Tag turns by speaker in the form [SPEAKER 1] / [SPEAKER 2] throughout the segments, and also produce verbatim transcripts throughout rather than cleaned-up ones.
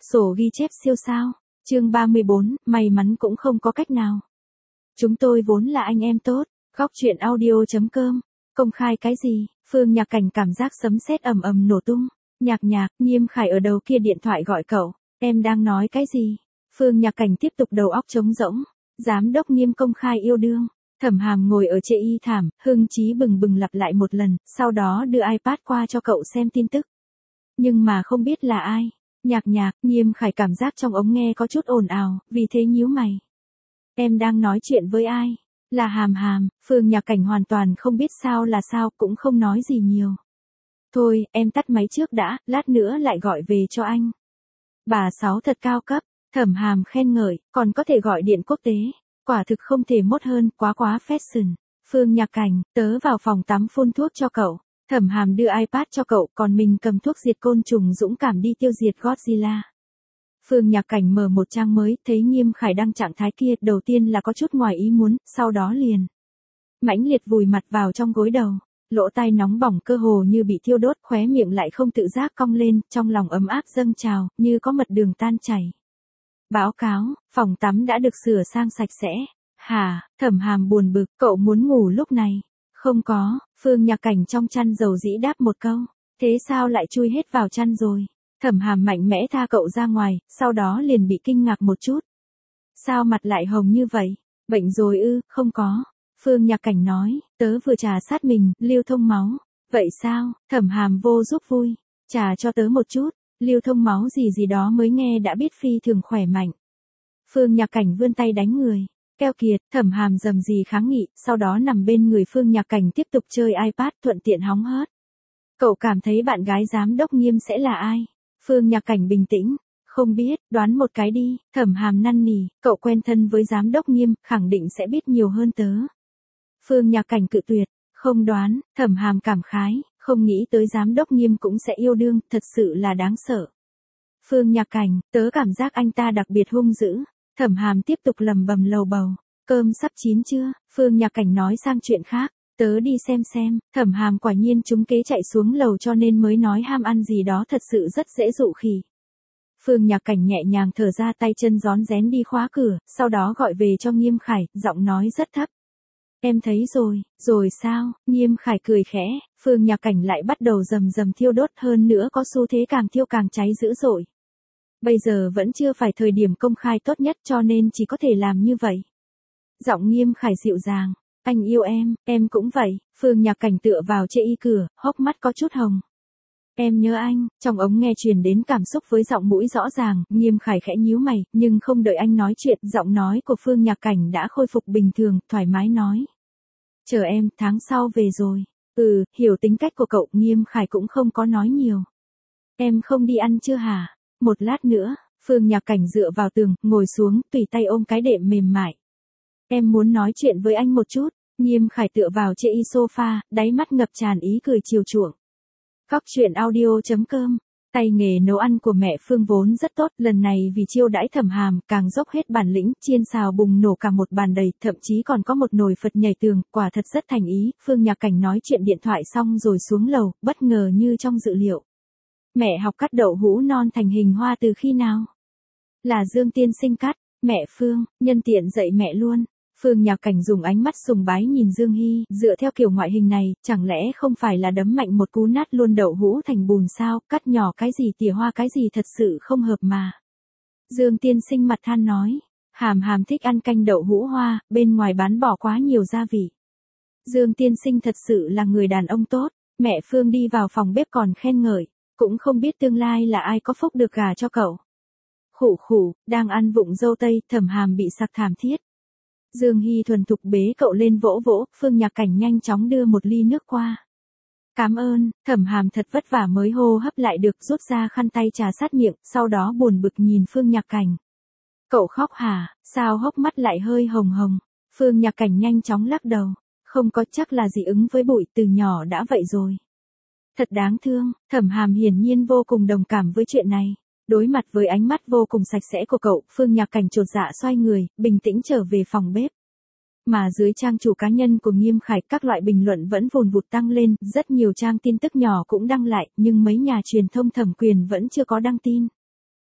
[SPEAKER 1] Sổ ghi chép siêu sao. Chương ba mươi bốn, may mắn cũng không có cách nào. Chúng tôi vốn là anh em tốt. Góc truyện audio.com. Công khai cái gì? Phương Nhạc Cảnh cảm giác sấm sét ầm ầm nổ tung. Nhạc Nhạc, Nghiêm Khải ở đầu kia điện thoại gọi cậu. Em đang nói cái gì? Phương Nhạc Cảnh tiếp tục đầu óc trống rỗng. Giám đốc Nghiêm công khai yêu đương. Thẩm Hàm ngồi ở chê y thảm, hưng trí bừng bừng lặp lại một lần, sau đó đưa iPad qua cho cậu xem tin tức. Nhưng mà không biết là ai. Nhạc Nhạc, Nghiêm Khải cảm giác trong ống nghe có chút ồn ào, vì thế nhíu mày. Em đang nói chuyện với ai? Là Hàm Hàm. Phương Nhạc Cảnh hoàn toàn không biết sao là sao, cũng không nói gì nhiều. Thôi, em tắt máy trước đã, lát nữa lại gọi về cho anh. Bà Sáu thật cao cấp. Thẩm Hàm khen ngợi, còn có thể gọi điện quốc tế. Quả thực không thể mốt hơn, quá quá fashion. Phương Nhạc Cảnh, tớ vào phòng tắm phun thuốc cho cậu. Thẩm Hàm đưa iPad cho cậu, còn mình cầm thuốc diệt côn trùng dũng cảm đi tiêu diệt Godzilla. Phương Nhạc Cảnh mở một trang mới, thấy Nghiêm Khải đăng trạng thái kia, đầu tiên là có chút ngoài ý muốn, sau đó liền mãnh liệt vùi mặt vào trong gối đầu, lỗ tai nóng bỏng cơ hồ như bị thiêu đốt, khóe miệng lại không tự giác cong lên, trong lòng ấm áp dâng trào, như có mật đường tan chảy. Báo cáo, phòng tắm đã được sửa sang sạch sẽ. Hả? Thẩm Hàm buồn bực, cậu muốn ngủ lúc này? Không có. Phương Nhạc Cảnh trong chăn dầu dĩ đáp một câu. Thế sao lại chui hết vào chăn rồi? Thẩm Hàm mạnh mẽ tha cậu ra ngoài, sau đó liền bị kinh ngạc một chút. Sao mặt lại hồng như vậy? Bệnh rồi ư? Không có. Phương Nhạc Cảnh nói, tớ vừa trà sát mình, lưu thông máu. Vậy sao? Thẩm Hàm vô giúp vui. Trà cho tớ một chút. Lưu thông máu gì gì đó mới nghe đã biết phi thường khỏe mạnh. Phương Nhạc Cảnh vươn tay đánh người. Keo kiệt. Thẩm Hàm dầm gì kháng nghị, sau đó nằm bên người Phương Nhạc Cảnh tiếp tục chơi iPad, thuận tiện hóng hớt. Cậu cảm thấy bạn gái giám đốc Nghiêm sẽ là ai? Phương Nhạc Cảnh bình tĩnh. Không biết, đoán một cái đi. Thẩm Hàm năn nỉ, cậu quen thân với giám đốc Nghiêm, khẳng định sẽ biết nhiều hơn tớ. Phương Nhạc Cảnh cự tuyệt. Không đoán. Thẩm Hàm cảm khái. Không nghĩ tới giám đốc Nghiêm cũng sẽ yêu đương, thật sự là đáng sợ. Phương Nhạc Cảnh, tớ cảm giác anh ta đặc biệt hung dữ. Thẩm Hàm tiếp tục lầm bầm lầu bầu. Cơm sắp chín chưa? Phương Nhạc Cảnh nói sang chuyện khác. Tớ đi xem xem. Thẩm Hàm quả nhiên trúng kế chạy xuống lầu cho nên mới nói ham ăn gì đó, thật sự rất dễ dụ khỉ. Phương Nhạc Cảnh nhẹ nhàng thở ra, tay chân rón rén đi khóa cửa, sau đó gọi về cho Nghiêm Khải, giọng nói rất thấp. Em thấy rồi. Rồi sao? Nghiêm Khải cười khẽ. Phương Nhạc Cảnh lại bắt đầu rầm rầm thiêu đốt, hơn nữa có xu thế càng thiêu càng cháy dữ dội. Bây giờ vẫn chưa phải thời điểm công khai tốt nhất cho nên chỉ có thể làm như vậy. Giọng Nghiêm Khải dịu dàng. Anh yêu em, em cũng vậy. Phương Nhạc Cảnh tựa vào chê y cửa, hốc mắt có chút hồng. Em nhớ anh. Trong ống nghe truyền đến cảm xúc với giọng mũi rõ ràng. Nghiêm Khải khẽ nhíu mày, nhưng không đợi anh nói chuyện, giọng nói của Phương Nhạc Cảnh đã khôi phục bình thường, thoải mái nói. Chờ em, tháng sau về rồi. Ừ, hiểu tính cách của cậu. Nghiêm Khải cũng không có nói nhiều. Em không đi ăn chưa hả? Một lát nữa. Phương Nhạc Cảnh dựa vào tường, ngồi xuống, tùy tay ôm cái đệm mềm mại. Em muốn nói chuyện với anh một chút. Nghiêm Khải tựa vào chê y sofa, đáy mắt ngập tràn ý cười chiều chuộng. Góc truyện audio.com. Tay nghề nấu ăn của mẹ Phương vốn rất tốt, lần này vì chiêu đãi Thẩm Hàm, càng dốc hết bản lĩnh, chiên xào bùng nổ cả một bàn đầy, thậm chí còn có một nồi Phật nhảy tường, quả thật rất thành ý. Phương Nhạc Cảnh nói chuyện điện thoại xong rồi xuống lầu, bất ngờ như trong dự liệu. Mẹ học cắt đậu hũ non thành hình hoa từ khi nào? Là Dương tiên sinh cắt. Mẹ Phương, nhân tiện dạy mẹ luôn. Phương Nhạc Cảnh dùng ánh mắt sùng bái nhìn Dương Hy, dựa theo kiểu ngoại hình này, chẳng lẽ không phải là đấm mạnh một cú nát luôn đậu hũ thành bùn sao, cắt nhỏ cái gì tỉa hoa cái gì thật sự không hợp mà. Dương tiên sinh mặt than nói, Hàm Hàm thích ăn canh đậu hũ hoa, bên ngoài bán bỏ quá nhiều gia vị. Dương tiên sinh thật sự là người đàn ông tốt. Mẹ Phương đi vào phòng bếp còn khen ngợi, cũng không biết tương lai là ai có phúc được gả cho cậu. Khủ khủ, đang ăn vụng dâu tây, Thẩm Hàm bị sặc thảm thiết. Dương Hy thuần thục bế cậu lên vỗ vỗ, Phương Nhạc Cảnh nhanh chóng đưa một ly nước qua. Cảm ơn. Thẩm Hàm thật vất vả mới hô hấp lại được, rút ra khăn tay trà sát miệng, sau đó buồn bực nhìn Phương Nhạc Cảnh. Cậu khóc hả? Sao hốc mắt lại hơi hồng hồng? Phương Nhạc Cảnh nhanh chóng lắc đầu. Không có, chắc là dị ứng với bụi, từ nhỏ đã vậy rồi. Thật đáng thương. Thẩm Hàm hiển nhiên vô cùng đồng cảm với chuyện này. Đối mặt với ánh mắt vô cùng sạch sẽ của cậu, Phương Nhạc Cảnh chột dạ xoay người, bình tĩnh trở về phòng bếp. Mà dưới trang chủ cá nhân của Nghiêm Khải, các loại bình luận vẫn vùn vụt tăng lên, rất nhiều trang tin tức nhỏ cũng đăng lại, nhưng mấy nhà truyền thông thẩm quyền vẫn chưa có đăng tin.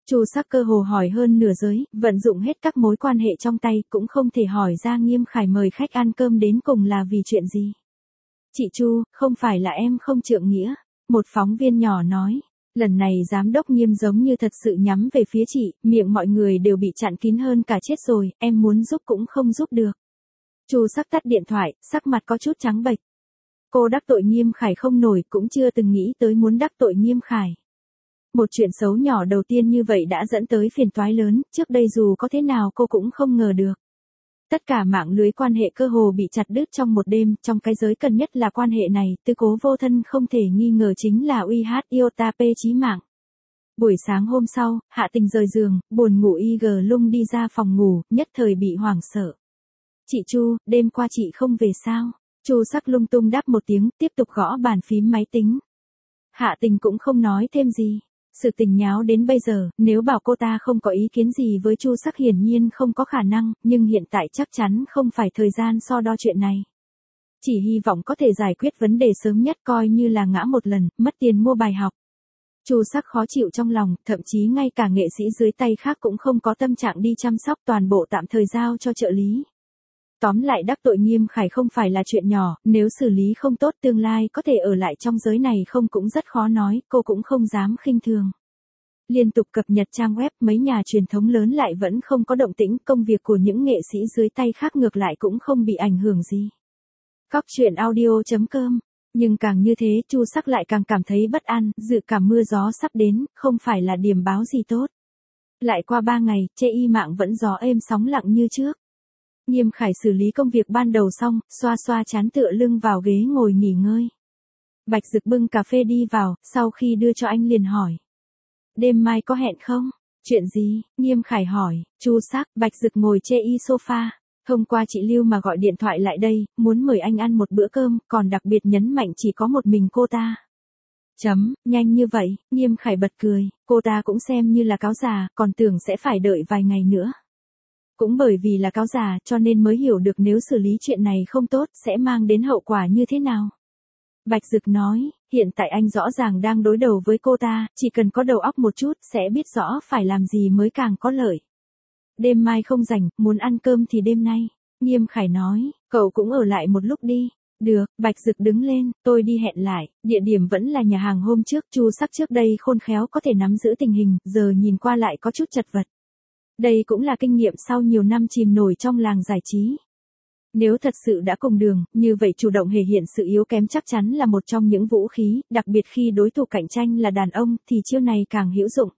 [SPEAKER 1] Chu Sắc cơ hồ hỏi hơn nửa giới, vận dụng hết các mối quan hệ trong tay, cũng không thể hỏi ra Nghiêm Khải mời khách ăn cơm đến cùng là vì chuyện gì. Chị Chu, không phải là em không trượng nghĩa. Một phóng viên nhỏ nói. Lần này giám đốc Nghiêm giống như thật sự nhắm về phía chị, miệng mọi người đều bị chặn kín hơn cả chết rồi, em muốn giúp cũng không giúp được. Chu Sắc tắt điện thoại, sắc mặt có chút trắng bệch. Cô đắc tội Nghiêm Khải không nổi, cũng chưa từng nghĩ tới muốn đắc tội Nghiêm Khải. Một chuyện xấu nhỏ đầu tiên như vậy đã dẫn tới phiền toái lớn, trước đây dù có thế nào cô cũng không ngờ được. Tất cả mạng lưới quan hệ cơ hồ bị chặt đứt trong một đêm, trong cái giới cần nhất là quan hệ này, tư cố vô thân không thể nghi ngờ chính là uy hát iota p chí mạng. Buổi sáng hôm sau, Hạ Tình rời giường, buồn ngủ y gờ lung đi ra phòng ngủ, nhất thời bị hoảng sợ. Chị Chu, đêm qua chị không về sao? Chu Sắc lung tung đáp một tiếng, tiếp tục gõ bàn phím máy tính. Hạ Tình cũng không nói thêm gì. Sự tình nháo đến bây giờ, nếu bảo cô ta không có ý kiến gì với Chu Sắc hiển nhiên không có khả năng, nhưng hiện tại chắc chắn không phải thời gian so đo chuyện này. Chỉ hy vọng có thể giải quyết vấn đề sớm nhất, coi như là ngã một lần, mất tiền mua bài học. Chu Sắc khó chịu trong lòng, thậm chí ngay cả nghệ sĩ dưới tay khác cũng không có tâm trạng đi chăm sóc, toàn bộ tạm thời giao cho trợ lý. Tóm lại đắc tội Nghiêm Khải không phải là chuyện nhỏ, nếu xử lý không tốt tương lai có thể ở lại trong giới này không cũng rất khó nói, cô cũng không dám khinh thường. Liên tục cập nhật trang web, mấy nhà truyền thống lớn lại vẫn không có động tĩnh, công việc của những nghệ sĩ dưới tay khác ngược lại cũng không bị ảnh hưởng gì. Góc truyện audio chấm com. Nhưng càng như thế, Chu Sắc lại càng cảm thấy bất an, dự cảm mưa gió sắp đến, không phải là điểm báo gì tốt. Lại qua ba ngày, chê y mạng vẫn gió êm sóng lặng như trước. Nghiêm Khải xử lý công việc ban đầu xong, xoa xoa trán tựa lưng vào ghế ngồi nghỉ ngơi. Bạch Dực bưng cà phê đi vào, sau khi đưa cho anh liền hỏi. Đêm mai có hẹn không? Chuyện gì? Nghiêm Khải hỏi. Chu Sắc, Bạch Dực ngồi chê y sofa. Hôm qua chị Lưu mà gọi điện thoại lại đây, muốn mời anh ăn một bữa cơm, còn đặc biệt nhấn mạnh chỉ có một mình cô ta. Chấm, nhanh như vậy, Nghiêm Khải bật cười, cô ta cũng xem như là cáo già, còn tưởng sẽ phải đợi vài ngày nữa. Cũng bởi vì là cáo già cho nên mới hiểu được nếu xử lý chuyện này không tốt sẽ mang đến hậu quả như thế nào. Bạch Dực nói, hiện tại anh rõ ràng đang đối đầu với cô ta, chỉ cần có đầu óc một chút sẽ biết rõ phải làm gì mới càng có lợi. Đêm mai không rảnh, muốn ăn cơm thì đêm nay. Nghiêm Khải nói, cậu cũng ở lại một lúc đi. Được, Bạch Dực đứng lên, tôi đi hẹn lại, địa điểm vẫn là nhà hàng hôm trước, Chu Sắc trước đây khôn khéo có thể nắm giữ tình hình, giờ nhìn qua lại có chút chật vật. Đây cũng là kinh nghiệm sau nhiều năm chìm nổi trong làng giải trí. Nếu thật sự đã cùng đường, như vậy chủ động hề hiện sự yếu kém chắc chắn là một trong những vũ khí, đặc biệt khi đối thủ cạnh tranh là đàn ông, thì chiêu này càng hữu dụng.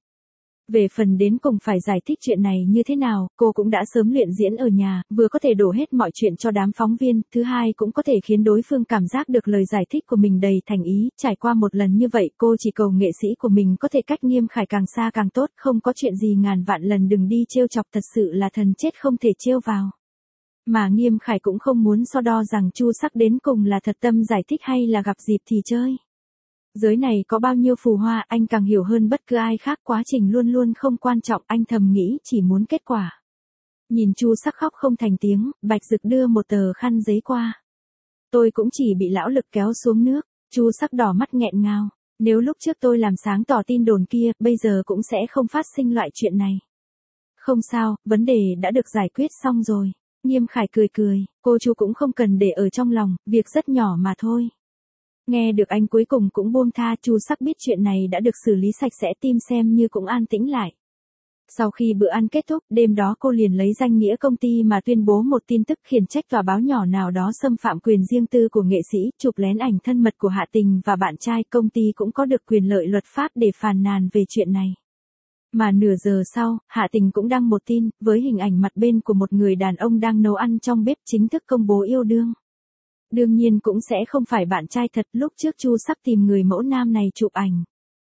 [SPEAKER 1] Về phần đến cùng phải giải thích chuyện này như thế nào, cô cũng đã sớm luyện diễn ở nhà, vừa có thể đổ hết mọi chuyện cho đám phóng viên, thứ hai cũng có thể khiến đối phương cảm giác được lời giải thích của mình đầy thành ý, trải qua một lần như vậy cô chỉ cầu nghệ sĩ của mình có thể cách Nghiêm Khải càng xa càng tốt, không có chuyện gì ngàn vạn lần đừng đi trêu chọc, thật sự là thần chết không thể trêu vào. Mà Nghiêm Khải cũng không muốn so đo rằng Chu Sắc đến cùng là thật tâm giải thích hay là gặp dịp thì chơi. Giới này có bao nhiêu phù hoa anh càng hiểu hơn bất cứ ai khác, quá trình luôn luôn không quan trọng, anh thầm nghĩ chỉ muốn kết quả. Nhìn Chu Sắc khóc không thành tiếng, Bạch Dực đưa một tờ khăn giấy qua. Tôi cũng chỉ bị lão lực kéo xuống nước, Chu Sắc đỏ mắt nghẹn ngào. Nếu lúc trước tôi làm sáng tỏ tin đồn kia, bây giờ cũng sẽ không phát sinh loại chuyện này. Không sao, vấn đề đã được giải quyết xong rồi. Nghiêm Khải cười cười, cô Chu cũng không cần để ở trong lòng, việc rất nhỏ mà thôi. Nghe được anh cuối cùng cũng buông tha, Chu Sắc biết chuyện này đã được xử lý sạch sẽ, tim xem như cũng an tĩnh lại. Sau khi bữa ăn kết thúc, đêm đó cô liền lấy danh nghĩa công ty mà tuyên bố một tin tức khiển trách tòa báo nhỏ nào đó xâm phạm quyền riêng tư của nghệ sĩ, chụp lén ảnh thân mật của Hạ Tình và bạn trai, công ty cũng có được quyền lợi luật pháp để phàn nàn về chuyện này. Mà nửa giờ sau, Hạ Tình cũng đăng một tin, với hình ảnh mặt bên của một người đàn ông đang nấu ăn trong bếp, chính thức công bố yêu đương. Đương nhiên cũng sẽ không phải bạn trai thật, lúc trước Chu Sắc tìm người mẫu nam này chụp ảnh.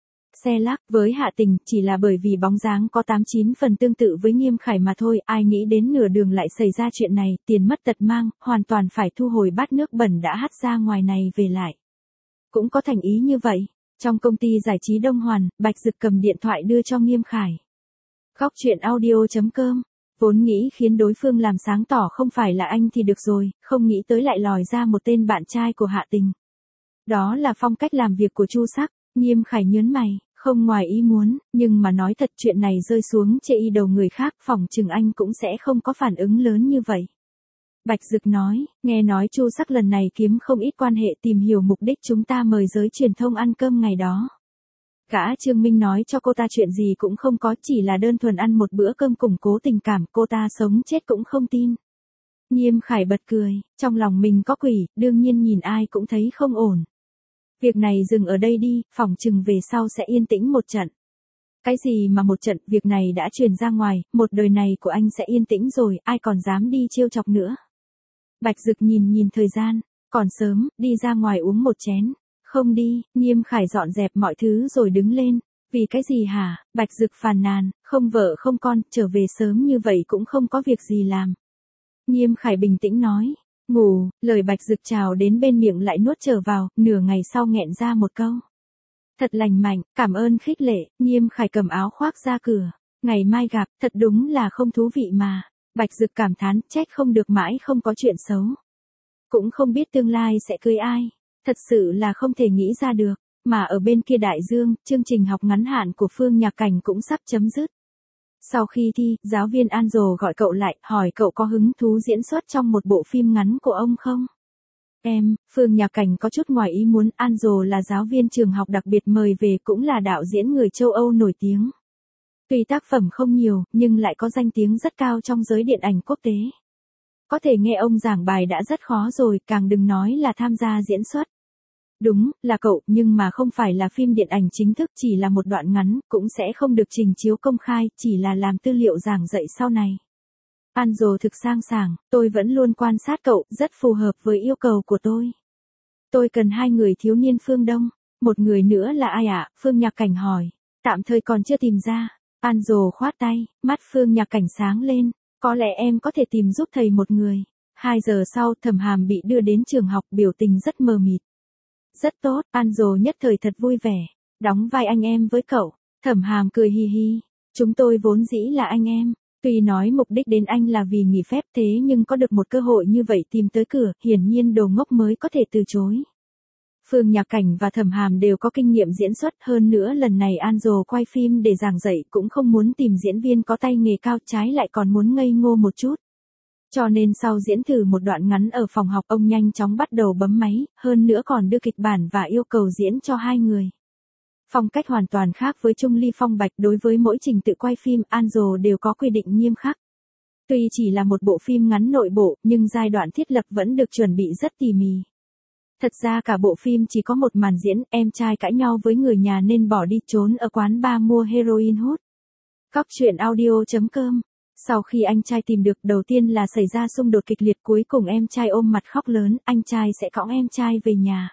[SPEAKER 1] Xe lắc với Hạ Tình, chỉ là bởi vì bóng dáng có tám chín phần tương tự với Nghiêm Khải mà thôi, ai nghĩ đến nửa đường lại xảy ra chuyện này, tiền mất tật mang, hoàn toàn phải thu hồi bát nước bẩn đã hắt ra ngoài này về lại. Cũng có thành ý như vậy. Trong công ty giải trí Đông Hoàn, Bạch Dực cầm điện thoại đưa cho Nghiêm Khải. Góc truyện audio chấm com. Vốn nghĩ khiến đối phương làm sáng tỏ không phải là anh thì được rồi, không nghĩ tới lại lòi ra một tên bạn trai của Hạ Tình. Đó là phong cách làm việc của Chu Sắc. Nghiêm Khải nhớn mày, Không ngoài ý muốn, nhưng mà nói thật chuyện này rơi xuống chê y đầu người khác, phỏng chừng anh cũng sẽ không có phản ứng lớn như vậy. Bạch Dực nói, nghe nói Chu Sắc lần này kiếm không ít quan hệ tìm hiểu mục đích chúng ta mời giới truyền thông ăn cơm ngày đó. Gã Trương Minh nói cho cô ta chuyện gì cũng không có, chỉ là đơn thuần ăn một bữa cơm củng cố tình cảm, cô ta sống chết cũng không tin. Nghiêm Khải bật cười, trong lòng mình có quỷ, đương nhiên nhìn ai cũng thấy không ổn. Việc này dừng ở đây đi, phỏng chừng về sau sẽ yên tĩnh một trận. Cái gì mà một trận, việc này đã truyền ra ngoài, một đời này của anh sẽ yên tĩnh rồi, ai còn dám đi trêu chọc nữa. Bạch Dực nhìn nhìn thời gian, còn sớm, đi ra ngoài uống một chén. Không đi, Nghiêm Khải dọn dẹp mọi thứ rồi đứng lên. Vì cái gì hả? Bạch Dực phàn nàn, không vợ không con, trở về sớm như vậy cũng không có việc gì làm. Nghiêm Khải bình tĩnh nói, ngủ, lời Bạch Dực trào đến bên miệng lại nuốt trở vào, nửa ngày sau nghẹn ra một câu. Thật lành mạnh, cảm ơn khích lệ, Nghiêm Khải cầm áo khoác ra cửa. Ngày mai gặp, thật đúng là không thú vị mà. Bạch Dực cảm thán, trách không được mãi không có chuyện xấu. Cũng không biết tương lai sẽ cưới ai. Thật sự là không thể nghĩ ra được. Mà ở bên kia đại dương, chương trình học ngắn hạn của Phương Nhạc Cảnh cũng sắp chấm dứt. Sau khi thi, giáo viên Anzo gọi cậu lại, hỏi cậu có hứng thú diễn xuất trong một bộ phim ngắn của ông không? Em, Phương Nhạc Cảnh có chút ngoài ý muốn, Anzo là giáo viên trường học đặc biệt mời về, cũng là đạo diễn người châu Âu nổi tiếng. Tuy tác phẩm không nhiều, nhưng lại có danh tiếng rất cao trong giới điện ảnh quốc tế. Có thể nghe ông giảng bài đã rất khó rồi, càng đừng nói là tham gia diễn xuất. Đúng, là cậu, nhưng mà không phải là phim điện ảnh chính thức, chỉ là một đoạn ngắn, cũng sẽ không được trình chiếu công khai, chỉ là làm tư liệu giảng dạy sau này. Anzo thực sang sảng, tôi vẫn luôn quan sát cậu, rất phù hợp với yêu cầu của tôi. Tôi cần hai người thiếu niên phương Đông, một người nữa là ai ạ? À? Phương Nhạc Cảnh hỏi, tạm thời còn chưa tìm ra. Anzo khoát tay, mắt Phương Nhạc Cảnh sáng lên, có lẽ em có thể tìm giúp thầy một người. Hai giờ sau, Thẩm Hàm bị đưa đến trường học, biểu tình rất mờ mịt. Rất tốt, Anzo nhất thời thật vui vẻ, đóng vai anh em với cậu. Thẩm Hàm cười hi hi, chúng tôi vốn dĩ là anh em, tuy nói mục đích đến anh là vì nghỉ phép thế nhưng có được một cơ hội như vậy tìm tới cửa, hiển nhiên đồ ngốc mới có thể từ chối. Phương Nhạc Cảnh và Thẩm Hàm đều có kinh nghiệm diễn xuất, hơn nữa lần này Anzo quay phim để giảng dạy cũng không muốn tìm diễn viên có tay nghề cao, trái lại còn muốn ngây ngô một chút. Cho nên sau diễn thử một đoạn ngắn ở phòng học, ông nhanh chóng bắt đầu bấm máy, hơn nữa còn đưa kịch bản và yêu cầu diễn cho hai người. Phong cách hoàn toàn khác với Trung Ly Phong Bạch, đối với mỗi trình tự quay phim, Anzo đều có quy định nghiêm khắc. Tuy chỉ là một bộ phim ngắn nội bộ, nhưng giai đoạn thiết lập vẫn được chuẩn bị rất tỉ mỉ. Thật ra cả bộ phim chỉ có một màn diễn, em trai cãi nhau với người nhà nên bỏ đi trốn ở quán bar mua heroin hút. Cóc truyện audio chấm com. Sau khi anh trai tìm được, đầu tiên là xảy ra xung đột kịch liệt, cuối cùng em trai ôm mặt khóc lớn, anh trai sẽ cõng em trai về nhà.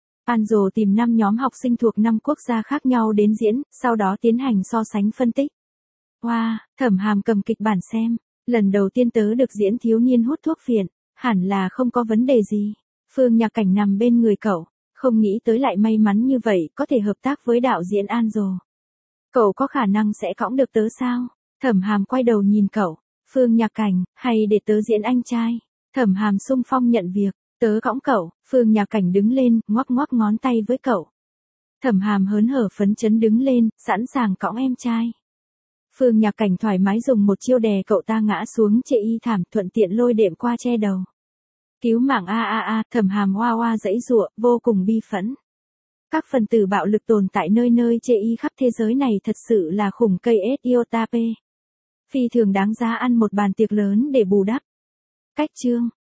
[SPEAKER 1] Anzo tìm năm nhóm học sinh thuộc năm quốc gia khác nhau đến diễn, sau đó tiến hành so sánh phân tích. Wow, Thẩm Hàm cầm kịch bản xem, lần đầu tiên tớ được diễn thiếu niên hút thuốc phiện, hẳn là không có vấn đề gì. Phương Nhạc Cảnh nằm bên người cậu, không nghĩ tới lại may mắn như vậy, có thể hợp tác với đạo diễn Anzo. Cậu có khả năng sẽ cõng được tớ sao? Thẩm Hàm quay đầu nhìn cậu, Phương Nhạc Cảnh, hay để tớ diễn anh trai? Thẩm Hàm xung phong nhận việc, tớ cõng cậu. Phương Nhạc Cảnh đứng lên, ngoắc ngoắc ngón tay với cậu. Thẩm Hàm hớn hở phấn chấn đứng lên, sẵn sàng cõng em trai. Phương Nhạc Cảnh thoải mái dùng một chiêu đè cậu ta ngã xuống chệ y thảm, thuận tiện lôi đệm qua che đầu. Cứu mạng a a a, Thẩm Hàm oa oa giãy giụa, vô cùng bi phẫn. Các phần tử bạo lực tồn tại nơi nơi chê y khắp thế giới này, thật sự là khủng cây ét iota p. Phi thường đáng giá ăn một bàn tiệc lớn để bù đắp. Cách chương